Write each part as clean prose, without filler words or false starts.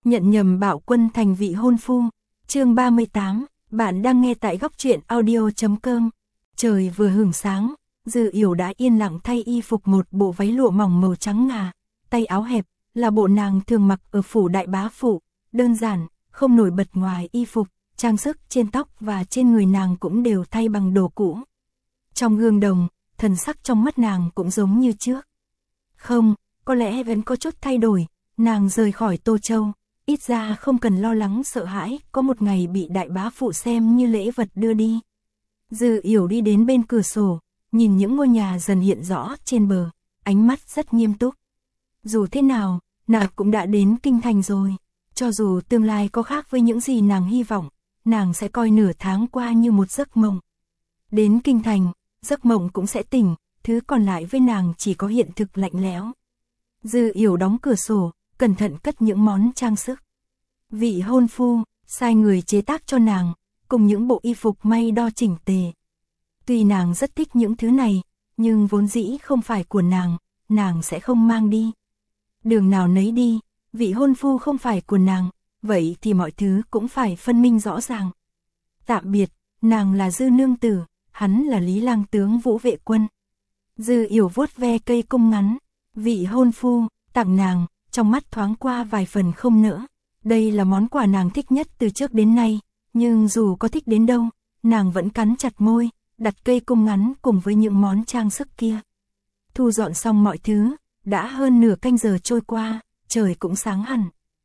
nhận nhầm Bảo Quân thành vị hôn phu. Chương 38, bạn đang nghe tại góc truyện audio.com. Trời vừa hửng sáng, Dư Yểu đã yên lặng thay y phục một bộ váy lụa mỏng màu trắng ngà, tay áo hẹp, là bộ nàng thường mặc ở phủ đại bá phủ, đơn giản, không nổi bật ngoài y phục, trang sức trên tóc và trên người nàng cũng đều thay bằng đồ cũ. Trong gương đồng, thần sắc trong mắt nàng cũng giống như trước. Không, có lẽ vẫn có chút thay đổi, nàng rời khỏi Tô Châu, ít ra không cần lo lắng sợ hãi có một ngày bị đại bá phụ xem như lễ vật đưa đi. Dư Yểu đi đến bên cửa sổ, nhìn những ngôi nhà dần hiện rõ trên bờ, ánh mắt rất nghiêm túc. Dù thế nào, nàng cũng đã đến kinh thành rồi, cho dù tương lai có khác với những gì nàng hy vọng, nàng sẽ coi nửa tháng qua như một giấc mộng. Đến kinh thành, giấc mộng cũng sẽ tỉnh, thứ còn lại với nàng chỉ có hiện thực lạnh lẽo. Dư Yểu đóng cửa sổ, cẩn thận cất những món trang sức. Vị hôn phu, sai người chế tác cho nàng, cùng những bộ y phục may đo chỉnh tề. Tuy nàng rất thích những thứ này, nhưng vốn dĩ không phải của nàng sẽ không mang đi. Đường nào nấy đi, vị hôn phu không phải của nàng, vậy thì mọi thứ cũng phải phân minh rõ ràng. Tạm biệt, nàng là Dư nương tử, hắn là Lý lang tướng Vũ Vệ Quân. Dư Yểu vuốt ve cây cung ngắn, vị hôn phu, tặng nàng, trong mắt thoáng qua vài phần không nỡ. Đây là món quà nàng thích nhất từ trước đến nay, nhưng dù có thích đến đâu, nàng vẫn cắn chặt môi, đặt cây cung ngắn cùng với những món trang sức kia. Thu dọn xong mọi thứ, đã hơn nửa canh giờ trôi qua, trời cũng sáng hẳn.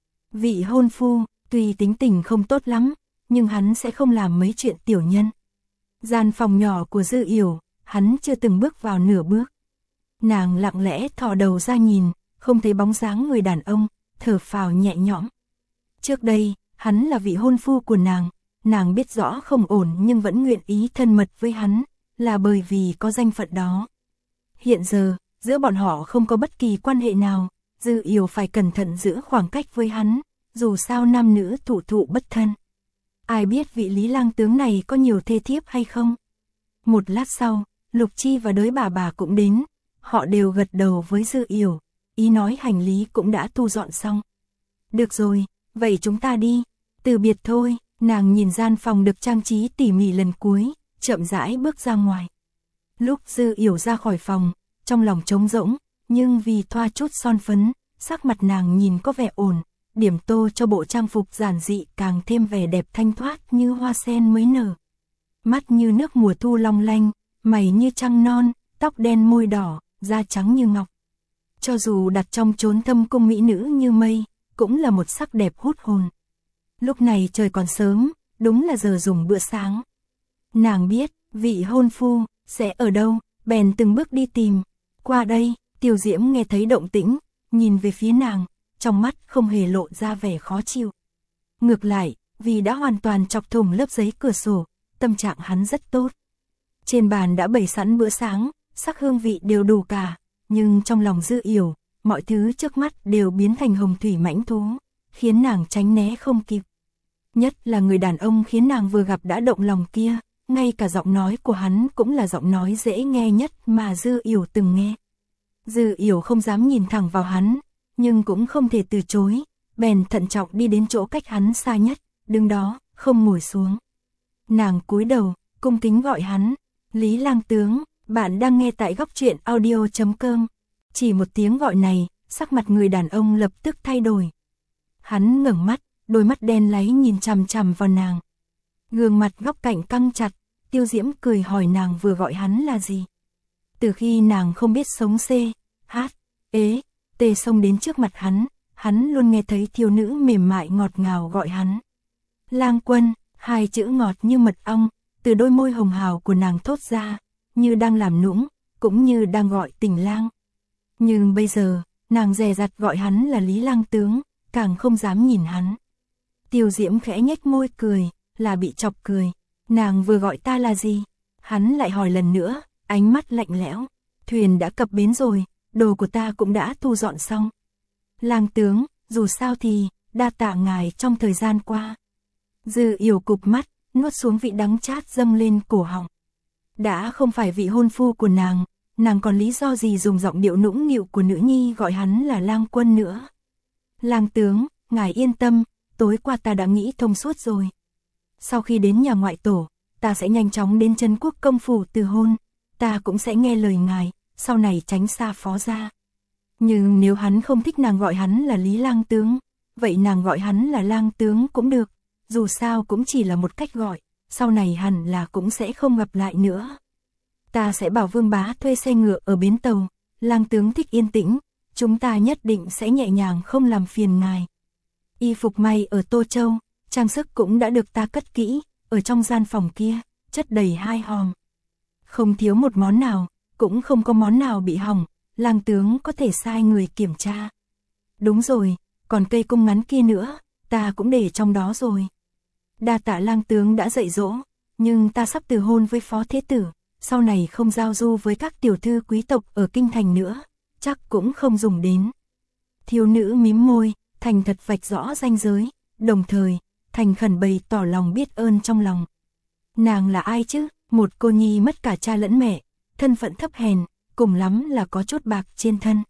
Vị hôn phu, tuy tính tình không tốt lắm, nhưng hắn sẽ không làm mấy chuyện tiểu nhân. Gian phòng nhỏ của Dư Yểu, hắn chưa từng bước vào nửa bước. Nàng lặng lẽ thò đầu ra nhìn, không thấy bóng dáng người đàn ông, thở phào nhẹ nhõm. Trước đây, hắn là vị hôn phu của nàng biết rõ không ổn nhưng vẫn nguyện ý thân mật với hắn, là bởi vì có danh phận đó. Hiện giờ, giữa bọn họ không có bất kỳ quan hệ nào, Dư Yểu phải cẩn thận giữ khoảng cách với hắn, dù sao nam nữ thủ thụ bất thân. Ai biết vị Lý lang tướng này có nhiều thê thiếp hay không? Một lát sau, Lục Chi và đới bà cũng đến, họ đều gật đầu với Dư Yểu, ý nói hành lý cũng đã thu dọn xong. Được rồi, vậy chúng ta đi, từ biệt thôi. Nàng nhìn gian phòng được trang trí tỉ mỉ lần cuối, chậm rãi bước ra ngoài. Lúc Dư Yểu ra khỏi phòng, trong lòng trống rỗng, nhưng vì thoa chút son phấn, sắc mặt nàng nhìn có vẻ ổn, điểm tô cho bộ trang phục giản dị càng thêm vẻ đẹp thanh thoát như hoa sen mới nở. Mắt như nước mùa thu long lanh, mày như trăng non, tóc đen môi đỏ, da trắng như ngọc. Cho dù đặt trong chốn thâm cung mỹ nữ như mây, cũng là một sắc đẹp hút hồn. Lúc này trời còn sớm, đúng là giờ dùng bữa sáng. Nàng biết, vị hôn phu, sẽ ở đâu, bèn từng bước đi tìm. Qua đây, Tiêu Diễm nghe thấy động tĩnh, nhìn về phía nàng, trong mắt không hề lộ ra vẻ khó chịu. Ngược lại, vì đã hoàn toàn chọc thủng lớp giấy cửa sổ, tâm trạng hắn rất tốt. Trên bàn đã bày sẵn bữa sáng, sắc hương vị đều đủ cả, nhưng trong lòng Dư Yểu, mọi thứ trước mắt đều biến thành hồng thủy mãnh thú, khiến nàng tránh né không kịp. Nhất là người đàn ông khiến nàng vừa gặp đã động lòng kia, ngay cả giọng nói của hắn cũng là giọng nói dễ nghe nhất mà Dư Yểu từng nghe. Dư Yểu không dám nhìn thẳng vào hắn, nhưng cũng không thể từ chối, bèn thận trọng đi đến chỗ cách hắn xa nhất, đứng đó, không ngồi xuống. Nàng cúi đầu, cung kính gọi hắn, Lý lang tướng, bạn đang nghe tại góc truyện audio.com. Chỉ một tiếng gọi này, sắc mặt người đàn ông lập tức thay đổi. Hắn ngẩng mắt, đôi mắt đen láy nhìn chằm chằm vào nàng. Gương mặt góc cạnh căng chặt, Tiêu Diễm cười hỏi nàng vừa gọi hắn là gì. Từ khi nàng không biết sống C, H, ế, T xông đến trước mặt hắn luôn nghe thấy thiếu nữ mềm mại ngọt ngào gọi hắn. Lang Quân, hai chữ ngọt như mật ong, từ đôi môi hồng hào của nàng thốt ra, như đang làm nũng, cũng như đang gọi tình lang. Nhưng bây giờ, nàng dè dặt gọi hắn là Lý lang tướng, càng không dám nhìn hắn. Tiêu Diễm khẽ nhếch môi cười, là bị chọc cười. Nàng vừa gọi ta là gì? Hắn lại hỏi lần nữa, ánh mắt lạnh lẽo. Thuyền đã cập bến rồi, đồ của ta cũng đã thu dọn xong. Lang tướng, dù sao thì, đa tạ ngài trong thời gian qua. Dư Yểu cụp mắt, nuốt xuống vị đắng chát dâng lên cổ họng. Đã không phải vị hôn phu của nàng còn lý do gì dùng giọng điệu nũng nịu của nữ nhi gọi hắn là Lang Quân nữa. Lang tướng, ngài yên tâm, tối qua ta đã nghĩ thông suốt rồi. Sau khi đến nhà ngoại tổ, ta sẽ nhanh chóng đến Trấn Quốc công phủ từ hôn, ta cũng sẽ nghe lời ngài, sau này tránh xa phó gia. Nhưng nếu hắn không thích nàng gọi hắn là Lý lang tướng, vậy nàng gọi hắn là lang tướng cũng được, dù sao cũng chỉ là một cách gọi, sau này hẳn là cũng sẽ không gặp lại nữa. Ta sẽ bảo Vương bá thuê xe ngựa ở bến tàu, lang tướng thích yên tĩnh, chúng ta nhất định sẽ nhẹ nhàng không làm phiền ngài. Y phục may ở Tô Châu, trang sức cũng đã được ta cất kỹ, ở trong gian phòng kia, chất đầy 2 hòm. Không thiếu một món nào, cũng không có món nào bị hỏng, lang tướng có thể sai người kiểm tra. Đúng rồi, còn cây cung ngắn kia nữa, ta cũng để trong đó rồi. Đa tạ lang tướng đã dạy dỗ, nhưng ta sắp từ hôn với phó thế tử, sau này không giao du với các tiểu thư quý tộc ở kinh thành nữa, chắc cũng không dùng đến. Thiếu nữ mím môi, thành thật vạch rõ ranh giới, đồng thời, thành khẩn bày tỏ lòng biết ơn trong lòng. Nàng là ai chứ? Một cô nhi mất cả cha lẫn mẹ, thân phận thấp hèn, cùng lắm là có chút bạc trên thân.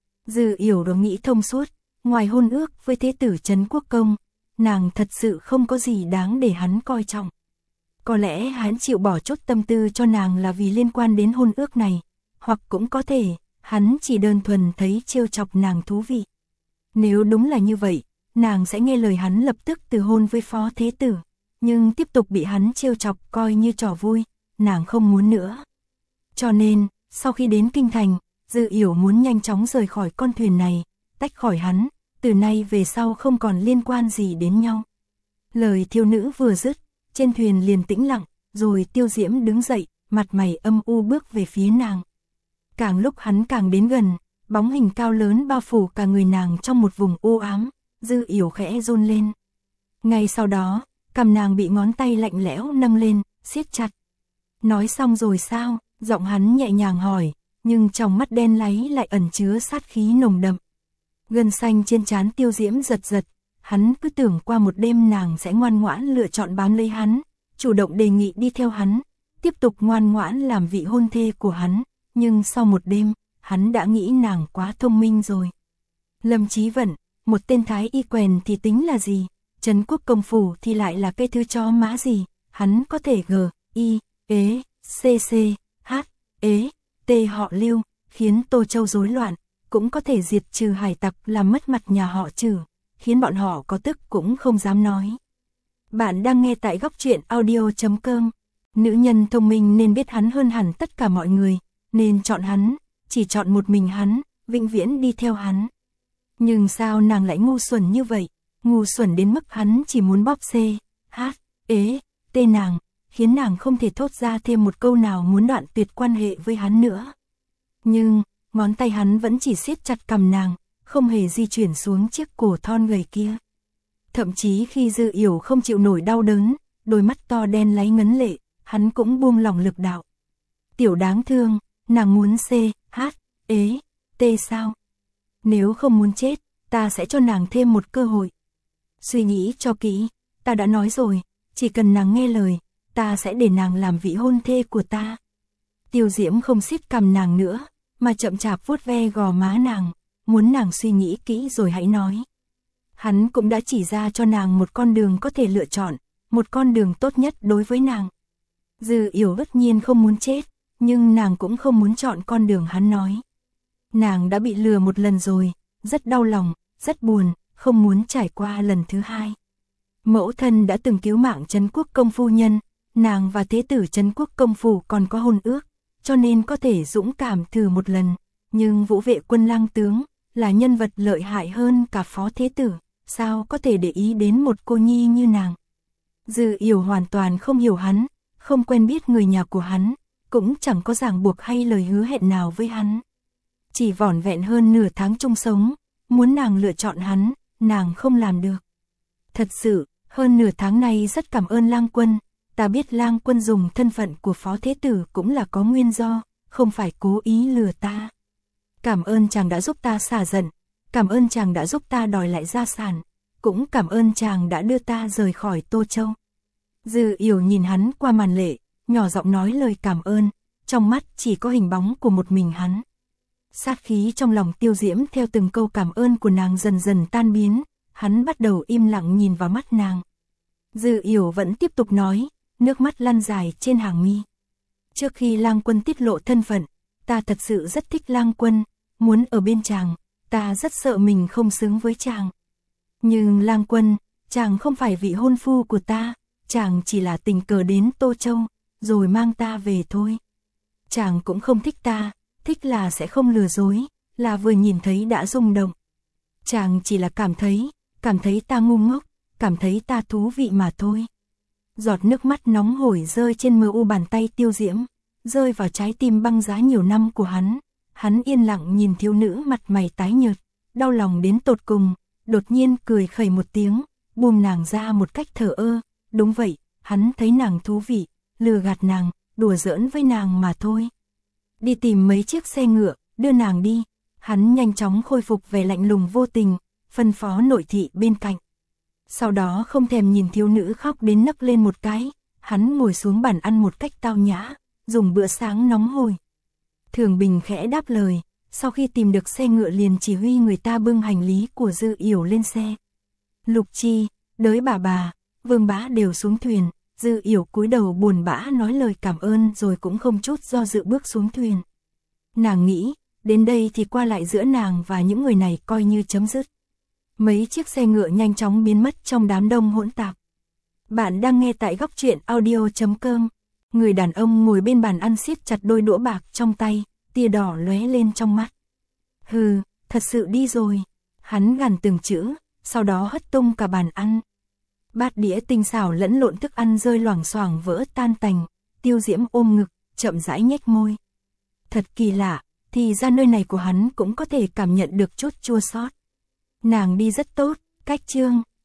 Dư Yểu đó nghĩ thông suốt, ngoài hôn ước với thế tử Trấn Quốc công, nàng thật sự không có gì đáng để hắn coi trọng. Có lẽ hắn chịu bỏ chút tâm tư cho nàng là vì liên quan đến hôn ước này, hoặc cũng có thể, hắn chỉ đơn thuần thấy trêu chọc nàng thú vị. Nếu đúng là như vậy, nàng sẽ nghe lời hắn lập tức từ hôn với phó thế tử, nhưng tiếp tục bị hắn trêu chọc coi như trò vui, nàng không muốn nữa. Cho nên, sau khi đến kinh thành, Dư Yểu muốn nhanh chóng rời khỏi con thuyền này, tách khỏi hắn, từ nay về sau không còn liên quan gì đến nhau. Lời thiếu nữ vừa dứt, trên thuyền liền tĩnh lặng, rồi Tiêu Diễm đứng dậy, mặt mày âm u bước về phía nàng. Càng lúc hắn càng đến gần, bóng hình cao lớn bao phủ cả người nàng trong một vùng u ám, Dư Yểu khẽ run lên. Ngay sau đó, cằm nàng bị ngón tay lạnh lẽo nâng lên, siết chặt. Nói xong rồi sao? Giọng hắn nhẹ nhàng hỏi, nhưng trong mắt đen láy lại ẩn chứa sát khí nồng đậm. Gân xanh trên trán Tiêu Diễm giật giật, hắn cứ tưởng qua một đêm nàng sẽ ngoan ngoãn lựa chọn bám lấy hắn, chủ động đề nghị đi theo hắn, tiếp tục ngoan ngoãn làm vị hôn thê của hắn, nhưng sau một đêm, hắn đã nghĩ nàng quá thông minh rồi. Lâm Chí Vận, một tên thái y quèn thì tính là gì, Trấn Quốc công phủ thì lại là cây thư chó má gì, hắn có thể g, i, ế, c, h, ế, t họ Lưu, khiến Tô Châu rối loạn, cũng có thể diệt trừ hải tặc làm mất mặt nhà họ Trừ, khiến bọn họ có tức cũng không dám nói. Bạn đang nghe tại góc truyện audio.com. Nữ nhân thông minh nên biết hắn hơn hẳn tất cả mọi người, nên chọn hắn, chỉ chọn một mình hắn, vĩnh viễn đi theo hắn. Nhưng sao nàng lại ngu xuẩn như vậy, ngu xuẩn đến mức hắn chỉ muốn bóp c, h, ế, t nàng, khiến nàng không thể thốt ra thêm một câu nào muốn đoạn tuyệt quan hệ với hắn nữa. Nhưng, ngón tay hắn vẫn chỉ siết chặt cằm nàng, không hề di chuyển xuống chiếc cổ thon gầy kia. Thậm chí khi Dư Yểu không chịu nổi đau đớn, đôi mắt to đen láy ngấn lệ, hắn cũng buông lỏng lực đạo. Tiểu đáng thương, nàng muốn c, h, ế, t sao? Nếu không muốn chết, ta sẽ cho nàng thêm một cơ hội. Suy nghĩ cho kỹ, ta đã nói rồi, chỉ cần nàng nghe lời, ta sẽ để nàng làm vị hôn thê của ta. Tiêu Diễm không siết cằm nàng nữa, mà chậm chạp vuốt ve gò má nàng, muốn nàng suy nghĩ kỹ rồi hãy nói. Hắn cũng đã chỉ ra cho nàng một con đường có thể lựa chọn, một con đường tốt nhất đối với nàng. Dư Yểu tất nhiên không muốn chết, nhưng nàng cũng không muốn chọn con đường hắn nói. Nàng đã bị lừa một lần rồi, rất đau lòng, rất buồn, không muốn trải qua lần thứ hai. Mẫu thân đã từng cứu mạng Trấn Quốc công phu nhân, nàng và thế tử Trấn Quốc công phủ còn có hôn ước, cho nên có thể dũng cảm thử một lần, nhưng Vũ Vệ Quân lang tướng là nhân vật lợi hại hơn cả phó thế tử, sao có thể để ý đến một cô nhi như nàng. Dư Yểu hoàn toàn không hiểu hắn, không quen biết người nhà của hắn, cũng chẳng có ràng buộc hay lời hứa hẹn nào với hắn. Chỉ vỏn vẹn hơn nửa tháng chung sống, muốn nàng lựa chọn hắn, nàng không làm được. Thật sự, hơn nửa tháng này rất cảm ơn lang quân, ta biết lang quân dùng thân phận của phó thế tử cũng là có nguyên do, không phải cố ý lừa ta. Cảm ơn chàng đã giúp ta xả giận, cảm ơn chàng đã giúp ta đòi lại gia sản, cũng cảm ơn chàng đã đưa ta rời khỏi Tô Châu. Dư Yểu nhìn hắn qua màn lệ, nhỏ giọng nói lời cảm ơn, trong mắt chỉ có hình bóng của một mình hắn. Sát khí trong lòng Tiêu Diễm theo từng câu cảm ơn của nàng dần dần tan biến, hắn bắt đầu im lặng nhìn vào mắt nàng. Dư Yểu vẫn tiếp tục nói, nước mắt lăn dài trên hàng mi. Trước khi Lang Quân tiết lộ thân phận, ta thật sự rất thích Lang Quân, muốn ở bên chàng, ta rất sợ mình không xứng với chàng. Nhưng Lang Quân, chàng không phải vị hôn phu của ta, chàng chỉ là tình cờ đến Tô Châu, rồi mang ta về thôi. Chàng cũng không thích ta, thích là sẽ không lừa dối, là vừa nhìn thấy đã rung động. Chàng chỉ là cảm thấy ta ngu ngốc, cảm thấy ta thú vị mà thôi. Giọt nước mắt nóng hổi rơi trên mờ u bàn tay Tiêu Diễm, rơi vào trái tim băng giá nhiều năm của hắn. Hắn yên lặng nhìn thiếu nữ mặt mày tái nhợt, đau lòng đến tột cùng, đột nhiên cười khẩy một tiếng, buông nàng ra một cách thờ ơ. Đúng vậy, hắn thấy nàng thú vị, lừa gạt nàng, đùa giỡn với nàng mà thôi. Đi tìm mấy chiếc xe ngựa, đưa nàng đi. Hắn nhanh chóng khôi phục vẻ lạnh lùng vô tình, phân phó nội thị bên cạnh. Sau đó không thèm nhìn thiếu nữ khóc đến nấc lên một cái, hắn ngồi xuống bàn ăn một cách tao nhã, dùng bữa sáng nóng hổi. Thường Bình khẽ đáp lời, sau khi tìm được xe ngựa liền chỉ huy người ta bưng hành lý của Dư Yểu lên xe. Lục Chi, Đới bà, Vương Bá đều xuống thuyền, Dư Yểu cúi đầu buồn bã nói lời cảm ơn rồi cũng không chút do dự bước xuống thuyền. Nàng nghĩ, đến đây thì qua lại giữa nàng và những người này coi như chấm dứt. Mấy chiếc xe ngựa nhanh chóng biến mất trong đám đông hỗn tạp. Bạn đang nghe tại góc truyện audio.com. Người đàn ông ngồi bên bàn ăn siết chặt đôi đũa bạc trong tay, tia đỏ lóe lên trong mắt. Hừ, thật sự đi rồi. Hắn gằn từng chữ, sau đó hất tung cả bàn ăn. Bát đĩa tinh xảo lẫn lộn thức ăn rơi loảng xoảng vỡ tan tành. Tiêu Diễm ôm ngực, chậm rãi nhếch môi. Thật kỳ lạ, thì ra nơi này của hắn cũng có thể cảm nhận được chút chua xót. Nàng đi rất tốt, cách chương.